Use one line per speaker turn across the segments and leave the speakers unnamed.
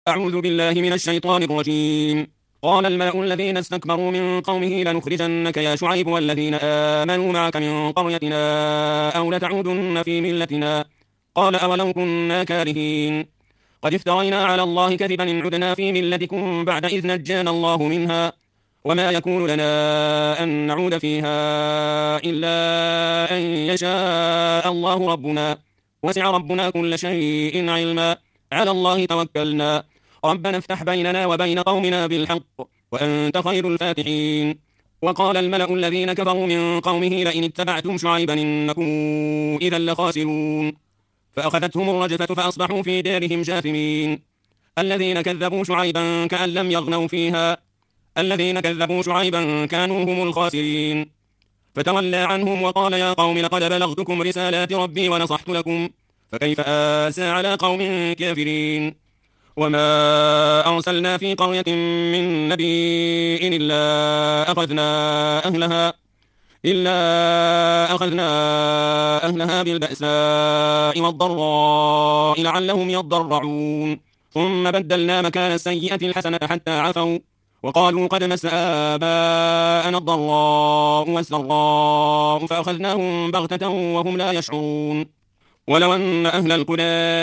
أعوذ بالله من الشيطان الرجيم. قال الملأ الذين استكبروا من قومه لنخرجنك يا شعيب والذين آمنوا معك من قريتنا أو لتعودن في ملتنا. قال أولو كنا كارهين. قد افترينا على الله كذبا إن عدنا في ملتكم بعد إذ نجانا الله منها. وما يكون لنا أن نعود فيها إلا أن يشاء الله ربنا. وسع ربنا كل شيء علما. على الله توكلنا. ربنا افتح بيننا وبين قومنا بالحق وأنت خير الفاتحين. وقال الملأ الذين كفروا من قومه لئن اتبعتم شعيبا إنكم إذا لخاسرون. فأخذتهم الرجفة فأصبحوا في دارهم جاثمين. الذين كذبوا شعيبا كأن لم يغنوا فيها. الذين كذبوا شعيبا كانوا هم الخاسرين. فتولى عنهم وقال يا قوم لقد بلغتكم رسالات ربي ونصحت لكم فكيف آسى على قوم كافرين. وما أرسلنا في قرية من نبي إلا أخذنا أهلها بالبأساء والضراء لعلهم يضرعون. ثم بدلنا مكان السيئة الحسنة حتى عفوا وقالوا قد مس آباءنا الضراء والسراء فأخذناهم بغتة وهم لا يشعرون. ولو أن أهل القرى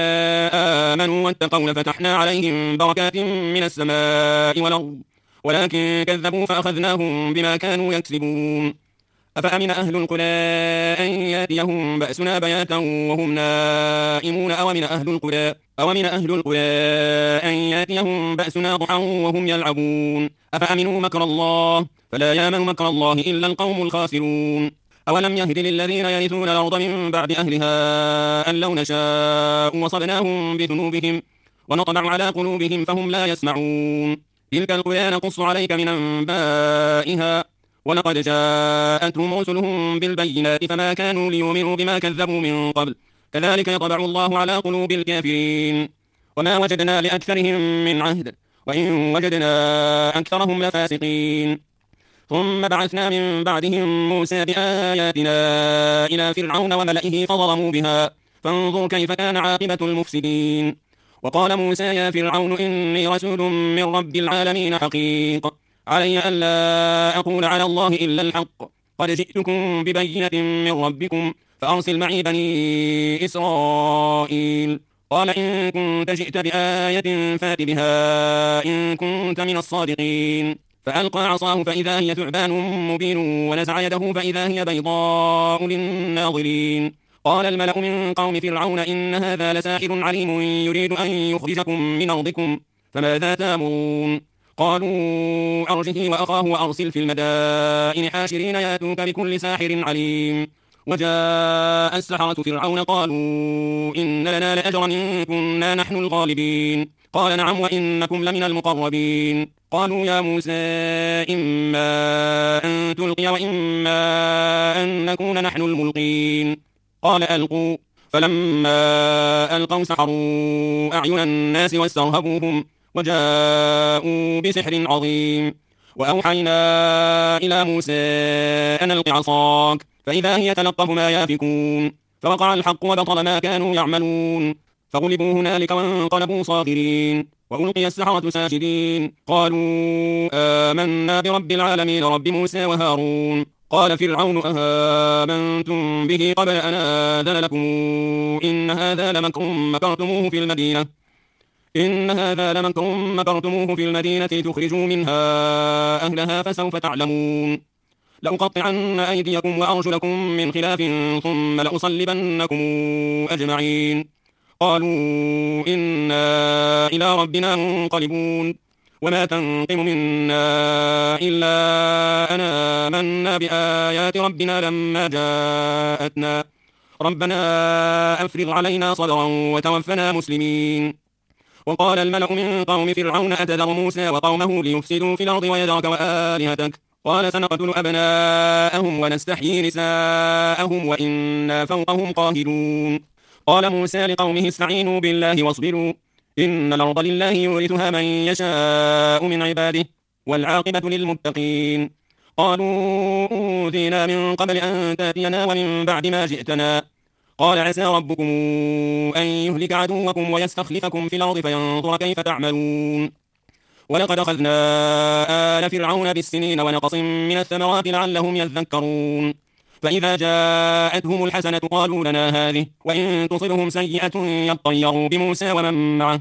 آمنوا واتقوا لفتحنا عليهم بركات من السماء والأرض ولكن كذبوا فأخذناهم بما كانوا يكسبون. أفأمن أهل القرى أن يأتيهم بأسنا بياتا وهم نائمون أومن أهل القرى أن يأتيهم بأسنا ضحى وهم يلعبون. أفأمنوا مكر الله فلا يأمن مكر الله إلا القوم الخاسرون. أولم يهد للذين يرثون الأرض من بعد أهلها أن لو نشاء وصبناهم بذنوبهم ونطبع على قلوبهم فهم لا يسمعون. تلك القرى نقص عليك من أنبائها ولقد جاءتهم رسلهم بالبينات فما كانوا ليؤمنوا بما كذبوا من قبل كذلك يطبع الله على قلوب الكافرين. وما وجدنا لأكثرهم من عهد وإن وجدنا أكثرهم لفاسقين. ثم بعثنا من بعدهم موسى بآياتنا إلى فرعون وملئه فظلموا بها فانظر كيف كان عاقبة المفسدين. وقال موسى يا فرعون إني رسول من رب العالمين حقيق علي ألا أقول على الله إلا الحق قد جئتكم ببينة من ربكم فأرسل معي بني إسرائيل. قال إن كنت جئت بآية فات بها إن كنت من الصادقين. فألقى عصاه فإذا هي ثعبان مبين ونزع يده فإذا هي بيضاء للناظرين. قال الملأ من قوم فرعون إن هذا لساحر عليم يريد أن يخرجكم من أرضكم فماذا تأمرون. قالوا أرجه وأخاه وأرسل في المدائن حاشرين ياتوك بكل ساحر عليم. وجاء السحرة فرعون قالوا إن لنا لأجرا إن كنا نحن الغالبين. قال نعم وإنكم لمن المقربين. قالوا يا موسى إما أن تلقي وإما أن نكون نحن الملقين. قال ألقوا. فلما ألقوا سحروا أعين الناس واسترهبوهم وجاءوا بسحر عظيم. وأوحينا إلى موسى أن ألق عصاك فإذا هي تلقف ما يافكون. فوقع الحق وبطل ما كانوا يعملون. فغلبوا هنالك وانقلبوا صاغرين. وألقي السحرة ساجدين قالوا آمنا برب العالمين رب موسى وهارون. قال فرعون أآمنتم به قبل أن آذن لكم إن هذا لمكر مكرتموه في المدينة لتخرجوا منها أهلها فسوف تعلمون. لأقطعن أيديكم وأرجلكم من خلاف ثم لأصلبنكم أجمعين. قالوا إنا إلى ربنا منقلبون. وما تنقم منا إلا أن آمنا بآيات ربنا لما جاءتنا ربنا أفرغ علينا صبرا وتوفنا مسلمين. وقال الملأ من قوم فرعون أتذر موسى وقومه ليفسدوا في الأرض ويذرك وآلهتك قال سنقتل أبناءهم ونستحيي نساءهم وإنا فوقهم قاهرون. قال موسى لقومه استعينوا بالله واصبروا إن الأرض لله يورثها من يشاء من عباده والعاقبة للمتقين. قالوا أوذينا من قبل أن تأتينا ومن بعد ما جئتنا قال عسى ربكم أن يهلك عدوكم ويستخلفكم في الأرض فينظر كيف تعملون. ولقد أخذنا آل فرعون بالسنين ونقص من الثمرات لعلهم يذكرون. فإذا جاءتهم الحسنة قالوا لنا هذه وإن تصبهم سيئة يطيروا بموسى ومن معه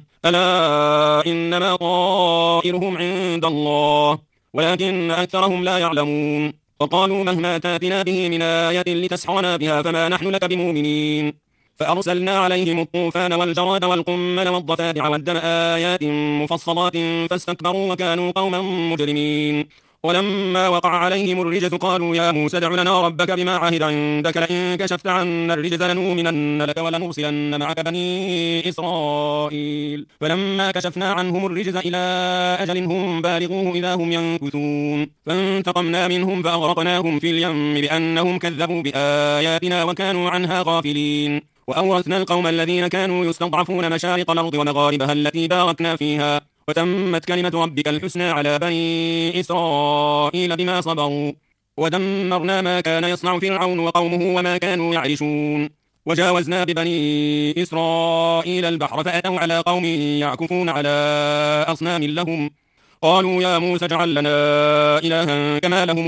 ألا إنما طائرهم عند الله ولكن أكثرهم لا يعلمون. وقالوا مهما تاتنا به من آية لتسحرنا بها فما نحن لك بمؤمنين. فأرسلنا عليهم الطوفان والجراد والقمل والضفادع والدم آيات مفصلات فاستكبروا وكانوا قوما مجرمين. ولما وقع عليهم الرجز قالوا يا موسى ادع لنا ربك بما عهد عندك لئن كشفت عنا الرجز لنؤمنن لك ولنرسلن معك بني إسرائيل. فلما كشفنا عنهم الرجز إلى أجل هم بالغوه إذا هم ينكثون فانتقمنا منهم فأغرقناهم في اليم بأنهم كذبوا بآياتنا وكانوا عنها غافلين. وأورثنا القوم الذين كانوا يستضعفون مشارق الأرض ومغاربها التي باركنا فيها وتمت كلمة ربك الحسنى على بني إسرائيل بما صبروا ودمرنا ما كان يصنع فرعون وقومه وما كانوا يعرشون. وجاوزنا ببني إسرائيل البحر فأتوا على قوم يعكفون على أصنام لهم قالوا يا موسى اجعل لنا إلها كما لهم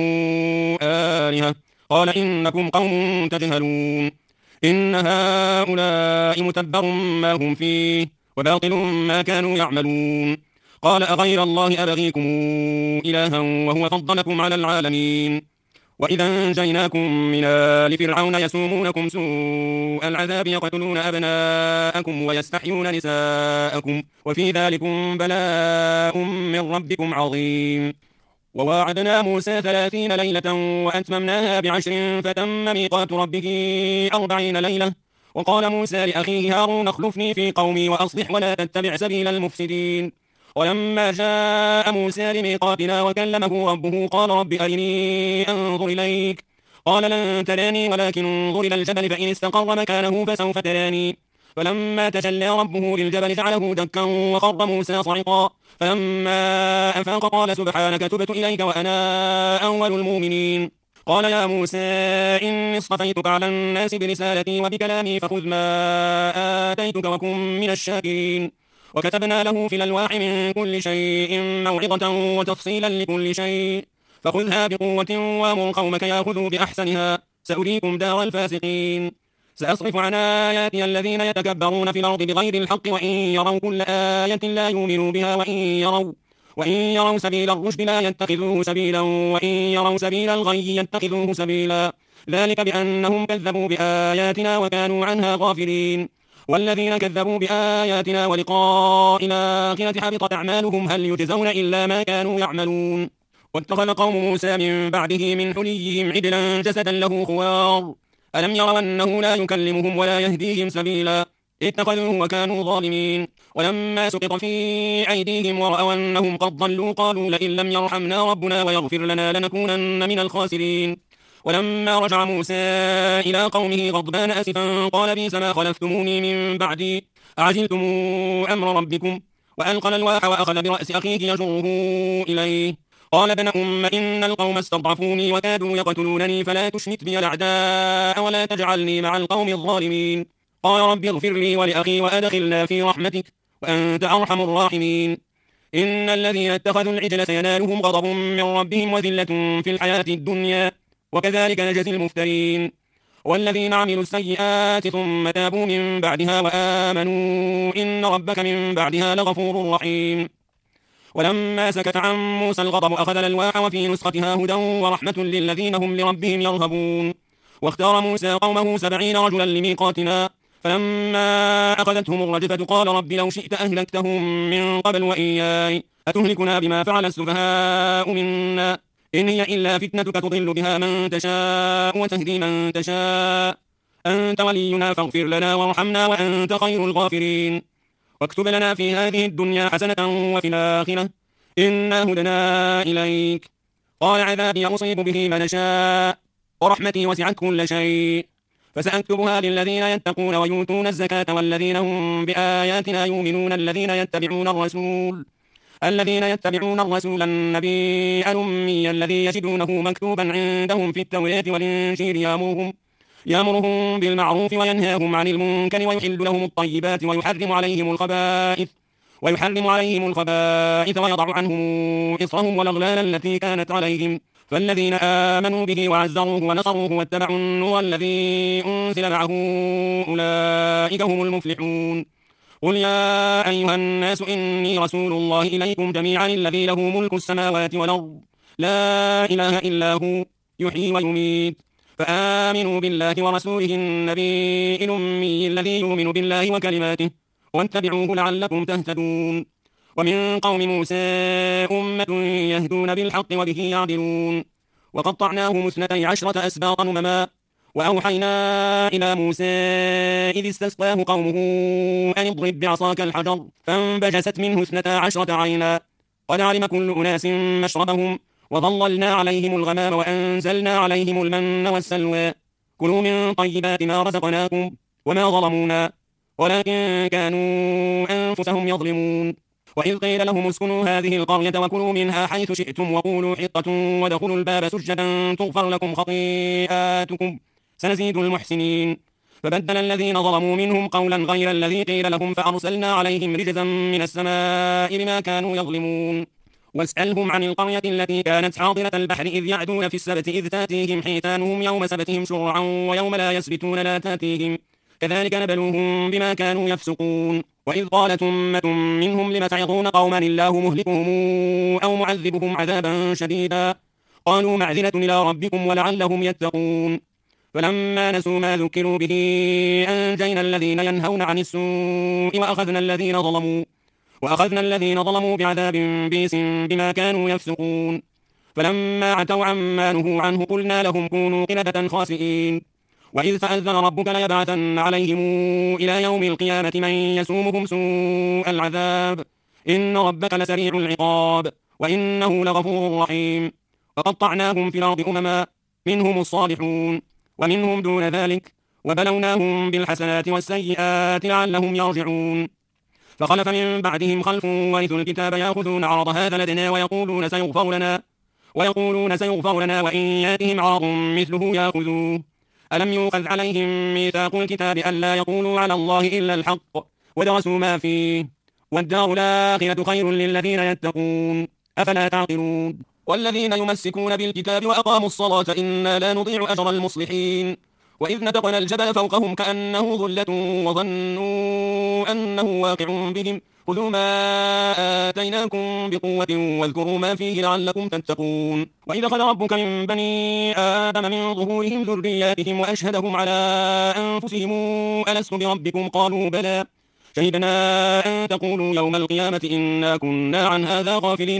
آلهة قال إنكم قوم تجهلون إن هؤلاء متبر ما هم فيه وباطل ما كانوا يعملون. قال أغير الله أبغيكم إلها وهو فضلكم على العالمين. وإذا أنجيناكم من آل فرعون يسومونكم سوء العذاب يقتلون أبناءكم ويستحيون نساءكم وفي ذلكم بلاء من ربكم عظيم. وواعدنا موسى 30 ليلة وأتممناها ب10 فتم ميقات ربه 40 ليلة. وقال موسى لأخيه هارون اخلفني في قومي وأصلح ولا تتبع سبيل المفسدين. ولما جاء موسى لميقاتنا وكلمه ربه قال رب أرني أنظر إليك قال لن تراني ولكن انظر إلى الجبل فإن استقر مكانه فسوف تراني. فلما تجلى ربه للجبل جعله دكا وخر موسى صعقا. فلما أفاق قال سبحانك تبت إليك وأنا أول المؤمنين. قال يا موسى إني اصطفيتك على الناس برسالتي وبكلامي فخذ ما آتيتك وكن من الشاكرين. وكتبنا له في الألواح من كل شيء موعظة وتفصيلا لكل شيء فخذها بقوة وامر قومك يأخذوا بأحسنها سأريكم دار الفاسقين. سأصرف عن آياتي الذين يتكبرون في الأرض بغير الحق وإن يروا كل آية لا يؤمنوا بها وإن يروا سبيل الرشد لا يتخذوه سبيلا وإن يروا سبيل الغي يتخذوه سبيلا ذلك بأنهم كذبوا بآياتنا وكانوا عنها غافلين. والذين كذبوا بآياتنا ولقاء الآخرة حبطت أعمالهم هل يجزون إلا ما كانوا يعملون. واتخذ قوم موسى من بعده من حليهم عجلا جسدا له خوار ألم يروا أنه لا يكلمهم ولا يهديهم سبيلا اتخذوه وكانوا ظالمين. ولما سقط في أيديهم ورأوا أنهم قد ضلوا قالوا لئن لم يرحمنا ربنا ويغفر لنا لنكونن من الخاسرين. ولما رجع موسى إلى قومه غضبان أسفا قال بئس ما خلفتموني من بعدي أعجلتم أمر ربكم. وألقى الألواح وأخذ برأس أخيه يجره إليه قال ابن إن القوم استضعفوني وكادوا يقتلونني فلا تشمت بي الأعداء ولا تجعلني مع القوم الظالمين. قال رب اغفر لي ولأخي وأدخلنا في رحمتك وأنت أرحم الراحمين. إن الذين اتخذوا العجل سينالهم غضب من ربهم وذلة في الحياة الدنيا وكذلك نجزي المفترين. والذين عملوا السيئات ثم تابوا من بعدها وآمنوا إن ربك من بعدها لغفور رحيم. ولما سكت عن موسى الغضب أخذ الألواح وفي نسختها هدى ورحمة للذين هم لربهم يرهبون. واختار موسى قومه 70 رجلا لميقاتنا فلما أخذتهم الرجفة قال رب لو شئت أهلكتهم من قبل وإياي أتهلكنا بما فعل السفهاء منا إن هي إلا فتنتك تضل بها من تشاء وتهدي من تشاء أنت ولينا فاغفر لنا وارحمنا وأنت خير الغافرين. واكتب لنا في هذه الدنيا حسنة وفي الآخرة إنا هدنا إليك. قال عذابي أصيب به من شاء ورحمتي وسعت كل شيء فسأكتبها للذين يتقون ويؤتون الزكاة والذين هم بآياتنا يؤمنون الذين يتبعون الرسول النبي الأمي الذي يجدونه مكتوبا عندهم في التوراة والإنجيل يأمرهم بالمعروف وينهاهم عن المنكر ويحل لهم الطيبات ويحرم عليهم الخبائث ويضع عنهم إصرهم والأغلال التي كانت عليهم فالذين آمنوا به وعزروه ونصروه واتبعوا النور الذي أنزل معه أولئك هم المفلحون قل يا أيها الناس إني رسول الله إليكم جميعا الذي له ملك السماوات والأرض لا إله إلا هو يحيي ويميت فآمنوا بالله ورسوله النبي الأمي الذي يؤمن بالله وكلماته واتبعوه لعلكم تهتدون ومن قوم موسى أمة يهدون بالحق وبه يعدلون وقطعناهم 12 أسباطا أمما وأوحينا إلى موسى إذ استسقاه قومه أن اضرب بعصاك الحجر فانبجست منه 12 عينا قد علم كل أناس مشربهم وظللنا عليهم الغمام وأنزلنا عليهم المن والسلوى كلوا من طيبات ما رزقناكم وما ظلمونا ولكن كانوا أنفسهم يظلمون وإذ قيل لهم اسكنوا هذه القرية وكلوا منها حيث شئتم وقولوا حطة وادخلوا الباب سجدا تغفر لكم خطيئاتكم سنزيد المحسنين فبدل الذين ظلموا منهم قولا غير الذي قيل لهم فأرسلنا عليهم رجزا من السماء بما كانوا يظلمون واسألهم عن القرية التي كانت حاضرة البحر إذ يعدون في السبت إذ تاتيهم حيتانهم يوم سبتهم شرعا ويوم لا يسبتون لا تاتيهم كذلك نبلوهم بما كانوا يفسقون وإذ قالت أمة منهم لم تعظون قوما الله مهلكهم أو معذبهم عذابا شديدا قالوا معذرة إلى ربكم ولعلهم يتقون فلما نسوا ما ذكروا به أنجينا الذين ينهون عن السوء وأخذنا الذين ظلموا بعذاب بئس بما كانوا يفسقون فلما عتوا عما نهوا عنه قلنا لهم كونوا قردة خاسئين وإذ تأذن ربك ليبعثن عليهم إلى يوم القيامة من يسومهم سوء العذاب إن ربك لسريع العقاب وإنه لغفور رحيم وقطعناهم في الأرض أمما منهم الصالحون ومنهم دون ذلك وبلوناهم بالحسنات والسيئات لعلهم يرجعون فخلف من بعدهم خلف ورثوا الكتاب يأخذون عرض هذا الأدنى ويقولون سيغفر لنا وإن ياتهم عرض مثله يأخذوه ألم يؤخذ عليهم ميثاق الكتاب ألا يقولوا على الله إلا الحق ودرسوا ما فيه والدار الآخرة خير للذين يتقون أفلا تعقلون والذين يمسكون بالكتاب وأقاموا الصلاة إنا لا نضيع أجر المصلحين وإذ نتقنا الجبل فوقهم كأنه ظلة وظنوا أنه واقع بهم خذوا ما آتيناكم بقوة واذكروا ما فيه لعلكم تتقون وإذا أخذ ربك من بني آدم من ظهورهم ذرياتهم وأشهدهم على أنفسهم ألست بربكم قالوا بلى شهدنا أن تقولوا يوم القيامة إنا كنا عن هذا غافلين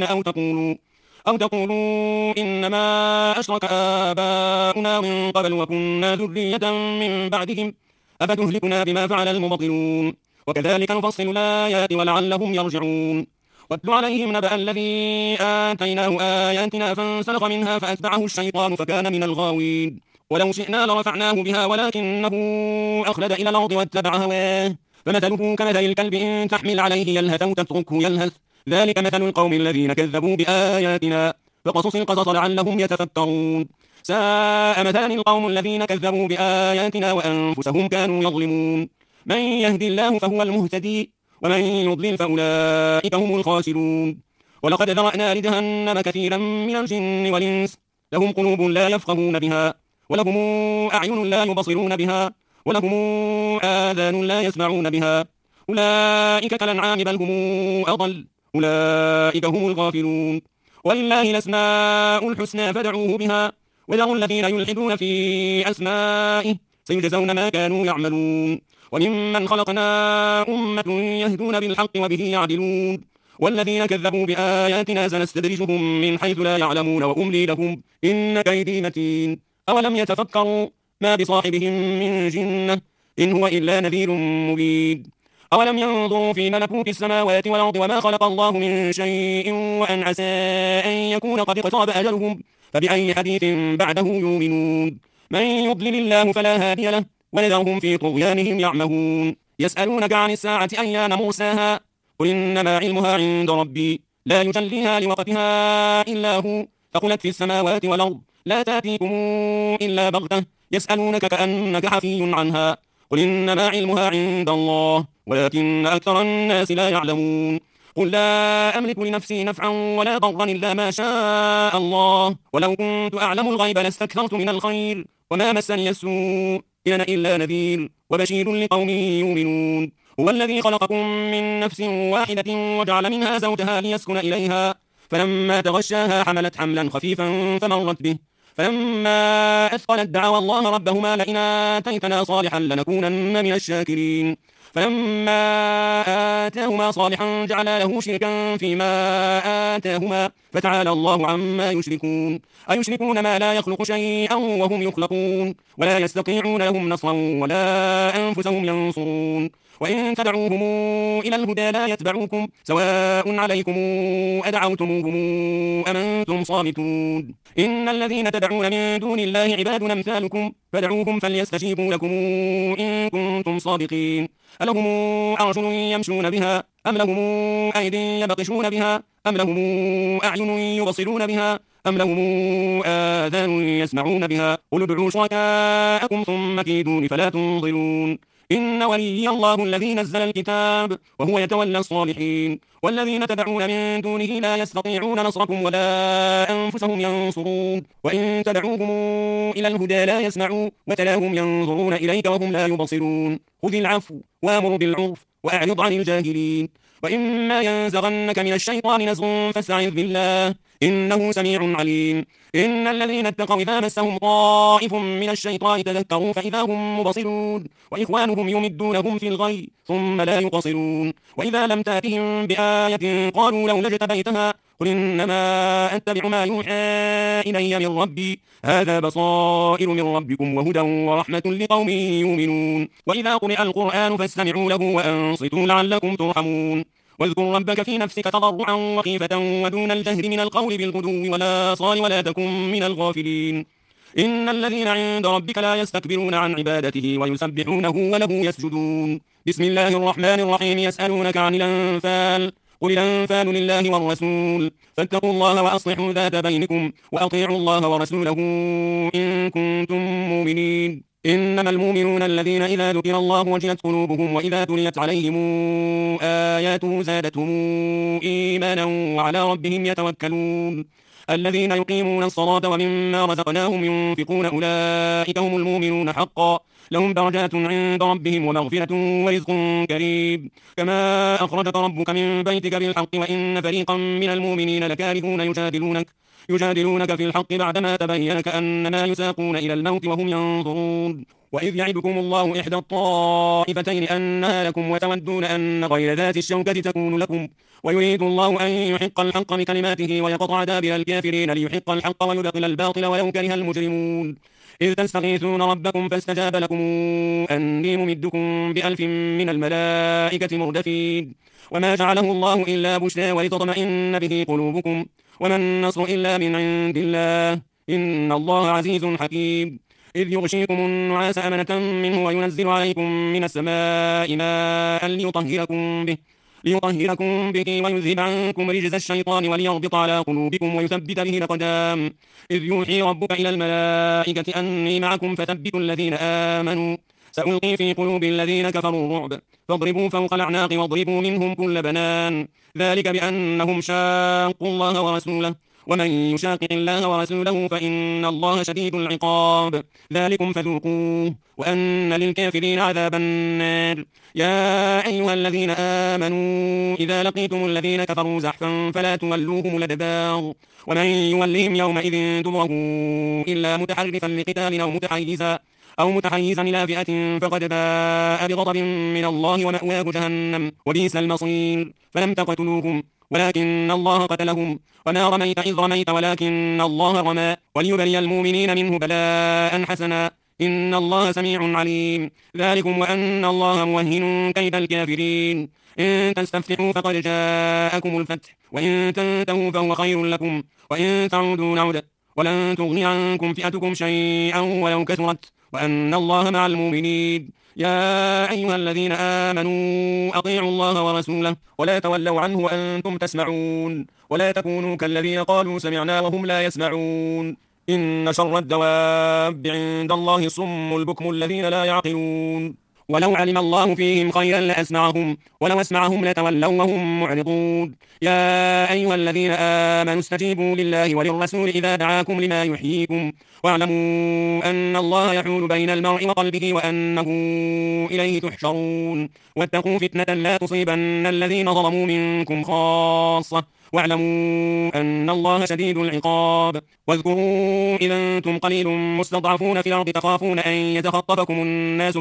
أو تقولوا إنما أشرك آباؤنا من قبل وكنا ذرية من بعدهم أفتهلكنا بما فعل المبطلون وكذلك نفصل الآيات ولعلهم يرجعون واتل عليهم نبأ الذي آتيناه آياتنا فانسلخ منها فأتبعه الشيطان فكان من الغاوين ولو شئنا لرفعناه بها ولكنه أخلد إلى الأرض واتبع هواه فمثله كمثل الكلب إن تحمل عليه يلهث أو تتركه يلهث ذلك مثل القوم الذين كذبوا بآياتنا فقصص القصص لعلهم يتفكرون ساء مثلا القوم الذين كذبوا بآياتنا وأنفسهم كانوا يظلمون من يهد الله فهو المهتدي ومن يضلل فأولئك هم الخاسرون ولقد ذرأنا لجهنم كثيرا من الجن والإنس لهم قلوب لا يفقهون بها ولهم أعين لا يبصرون بها ولهم آذان لا يسمعون بها أولئك كالأنعام بل هم أضل أولئك هم الغافلون ولله الأسماء الحسنى فادعوه بها وذروا الذين يلحدون في أسمائه سيجزون ما كانوا يعملون وممن خلقنا أمة يهدون بالحق وبه يعدلون والذين كذبوا بآياتنا سنستدرجهم من حيث لا يعلمون وأملي لهم إن كيدي متين أولم يتفكروا ما بصاحبهم من جنة إن هو إلا نذير مبين أولم ينظروا في ملكوت السماوات والأرض وما خلق الله من شيء وأن عسى أن يكون قد اقترب أجلهم فبأي حديث بعده يؤمنون من يضلل الله فلا هادي له ونذرهم في طغيانهم يعمهون يسألونك عن الساعة أيان مرساها قل إنما علمها عند ربي لا يجليها لوقتها إلا هو ثقلت في السماوات والأرض لا تأتيكم إلا بغتة يسألونك كأنك حفي عنها، قل إنما علمها عند الله ولكن أكثر الناس لا يعلمون. قل لا أملك لنفسي نفعا ولا ضرا إلا ما شاء الله، ولو كنت أعلم الغيب لاستكثرت من الخير وما مسني السوء، إن أنا إلا نذير وبشير لقوم يؤمنون. هو الذي خلقكم من نفس واحدة وجعل منها زوجها ليسكن إليها، فلما تغشاها حملت حملا خفيفا فمرت به، فلما أثقلت دعوا الله ربهما لئن آتيتنا صالحا لنكونن من الشاكرين. فلما آتاهما صالحا جعلا له شركا فيما آتاهما، فتعالى الله عما يشركون. أيشركون ما لا يخلق شيئا وهم يخلقون، ولا يستطيعون لهم نصرا ولا أنفسهم ينصرون. وإن تدعوهم إلى الهدى لا يتبعوكم، سواء عليكم أدعوتموهم أم أنتم صامتون. إن الذين تدعون من دون الله عباد أمثالكم، فدعوهم فليستجيبوا لكم إن كنتم صادقين. ألهم أرجل يمشون بها أم لهم أيدي يبطشون بها أم لهم أعين يبصرون بها أم لهم آذان يسمعون بها، قل ادعوا شركاءكم ثم كيدون فلا تنظرون. إن ولي الله الذي نزل الكتاب وهو يتولى الصالحين، والذين تدعون من دونه لا يستطيعون نصركم ولا أنفسهم ينصرون. وإن تدعوهم إلى الهدى لا يسمعوا وتراهم ينظرون إليك وهم لا يبصرون. خذ العفو وامر بالعرف وأعرض عن الجاهلين. وإما ينزغنك من الشيطان نزغ فاستعذ بالله إنه سميع عليم. إن الذين اتقوا إذا مسهم طائف من الشيطان تذكروا فإذا هم مبصرون، وإخوانهم يمدونهم في الغي ثم لا يقصرون. وإذا لم تأتهم بآية قالوا لولا اجتبيتها، قل إنما أتبع ما يوحى إلي من ربي، هذا بصائر من ربكم وهدى ورحمة لقوم يؤمنون. وإذا قرئ القرآن فاستمعوا له وأنصتوا لعلكم ترحمون. واذكر ربك في نفسك تضرعا وخيفة ودون الجهر من القول بالغدو والآصال ولا تكن من الغافلين. إن الذين عند ربك لا يستكبرون عن عبادته ويسبحونه وله يسجدون. بسم الله الرحمن الرحيم. يسألونك عن الأنفال، قل الأنفال لله والرسول، فاتقوا الله وأصلحوا ذات بينكم وأطيعوا الله ورسوله إن كنتم مؤمنين. إنما المؤمنون الذين إذا ذكر الله وجلت قلوبهم وإذا تليت عليهم آياته زادتهم إيمانا وعلى ربهم يتوكلون. الذين يقيمون الصلاة ومما رزقناهم ينفقون أولئك هم المؤمنون حقا، لهم درجات عند ربهم ومغفرة ورزق كريم. كما أخرجك ربك من بيتك بالحق وإن فريقا من المؤمنين لكارهون يجادلونك في الحق بعدما تبين كأنما يساقون إلى الموت وهم ينظرون. وإذ يعدكم الله إحدى الطائفتين أنها لكم وتودون أن غير ذات الشوكة تكون لكم، ويريد الله أن يحق الحق بكلماته ويقطع دابر الكافرين ليحق الحق ويبطل الباطل ولو كره المجرمون. إذ تستغيثون ربكم فاستجاب لكم أني ممدكم بألف من الملائكة مردفين. وما جعله الله إلا بشرى ولتطمئن به قلوبكم، وما النصر إلا من عند الله إن الله عزيز حكيم. إذ يغشيكم النعاس أمنة منه وينزل عليكم من السماء ماء ليطهركم به ويذهب عنكم رجز الشيطان وليربط على قلوبكم ويثبت به الأقدام. إذ يوحي ربك إلى الملائكة أني معكم فثبتوا الذين آمنوا، سألقي في قلوب الذين كفروا الرعب فاضربوا فوق الأعناق واضربوا منهم كل بنان، ذلك بأنهم شاقوا الله ورسوله، ومن يشاقق الله ورسوله فإن الله شديد العقاب. ذلكم فذوقوه وأن للكافرين عذاب النار. يا أيها الذين آمنوا إذا لقيتم الذين كفروا زحفا فلا تولوهم الأدبار، ومن يولهم يومئذ دبره إلا متحرفا لقتال أو متحيزا إلى فئة فقد باء بغضب من الله ومأواه جهنم وبئس المصير. فلم تقتلوهم ولكن الله قتلهم، وما رميت إذ رميت ولكن الله رمى، وليبلي المؤمنين منه بلاء حسنا إن الله سميع عليم. ذلكم وأن الله موهن كيد الكافرين. إن تستفتحوا فقد جاءكم الفتح وإن تنتهوا فهو خير لكم وإن تعودوا نعد ولن تغني عنكم فئتكم شيئا ولو كثرت وأن الله مع المؤمنين. يا أيها الذين آمنوا أطيعوا الله ورسوله ولا تولوا عنه وأنتم تسمعون، ولا تكونوا كالذين قالوا سمعنا وهم لا يسمعون. إن شر الدواب عند الله الصم البكم الذين لا يعقلون ولو علم الله فيهم خيرا لأسمعهم ولو أسمعهم لتولوا وهم معرضون يا أيها الذين آمنوا استجيبوا لله وللرسول إذا دعاكم لما يحييكم واعلموا أن الله يحول بين المرء وقلبه وأنه إليه تحشرون واتقوا فتنة لا تصيبن الذين ظلموا منكم خاصة واعلموا أن الله شديد العقاب واذكروا إذا أنتم قليل مستضعفون في الأرض تخافون أن يتخطفكم الناس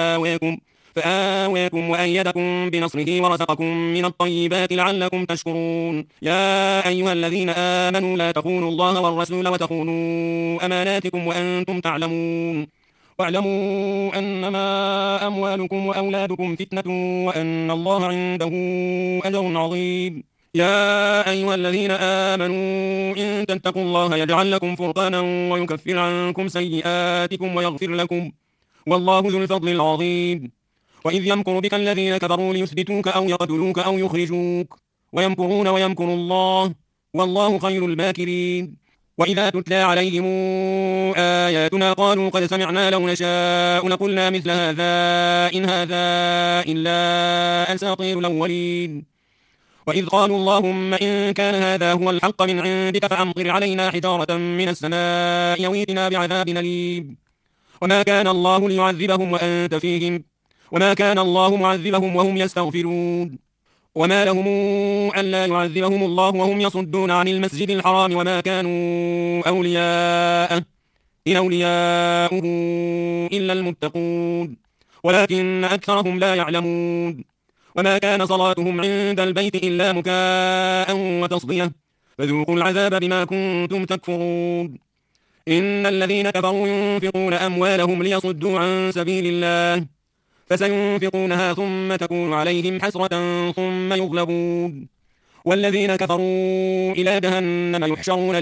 فآويكم وأيدكم بنصره ورزقكم من الطيبات لعلكم تشكرون يا أيها الذين آمنوا لا تخونوا الله والرسول وتخونوا أماناتكم وأنتم تعلمون واعلموا أنما أموالكم وأولادكم فتنة وأن الله عنده أجر عظيم يا أيها الذين آمنوا إن تتقوا الله يجعل لكم فرقانا ويكفر عنكم سيئاتكم ويغفر لكم والله ذو الفضل العظيم وإذ يمكر بك الذين كفروا ليثبتوك أو يقتلوك أو يخرجوك ويمكرون ويمكر الله والله خير الماكرين وإذا تتلى عليهم آياتنا قالوا قد سمعنا لو نشاء لقلنا مثل هذا إن هذا إلا أساطير الأولين وإذ قالوا اللهم إن كان هذا هو الحق من عندك فأمطر علينا حجارة من السماء يويتنا بعذاب أليم وما كان الله ليعذبهم وأنت فيهم وما كان الله معذبهم وهم يستغفرون وما لهم ألا يعذبهم الله وهم يصدون عن المسجد الحرام وما كانوا أولياءه إن أولياؤه إلا المتقون ولكن أكثرهم لا يعلمون وما كان صلاتهم عند البيت إلا مكاء وتصدية فذوقوا العذاب بما كنتم تكفرون إن الذين كفروا ينفقون أموالهم ليصدوا عن سبيل الله فسينفقونها ثم تكون عليهم حسرة ثم يغلبون والذين كفروا إلى جهنم يحشرون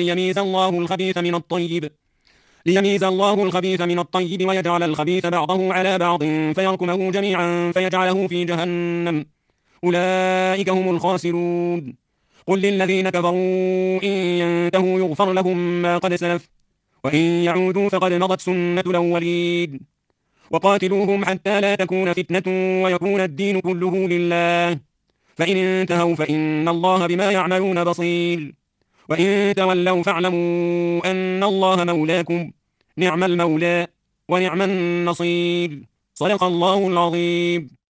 ليميز الله الخبيث من الطيب ويجعل الخبيث بعضه على بعض فيركمه جميعا فيجعله في جهنم أولئك هم الخاسرون قل للذين كفروا إن ينتهوا يغفر لهم ما قد سلف وإن يعودوا فقد مضت سنة الأولين وقاتلوهم حتى لا تكون فتنة ويكون الدين كله لله فإن انتهوا فإن الله بما يعملون بصير وإن تولوا فاعلموا أن الله مولاكم نعم المولى ونعم النصير صدق الله العظيم.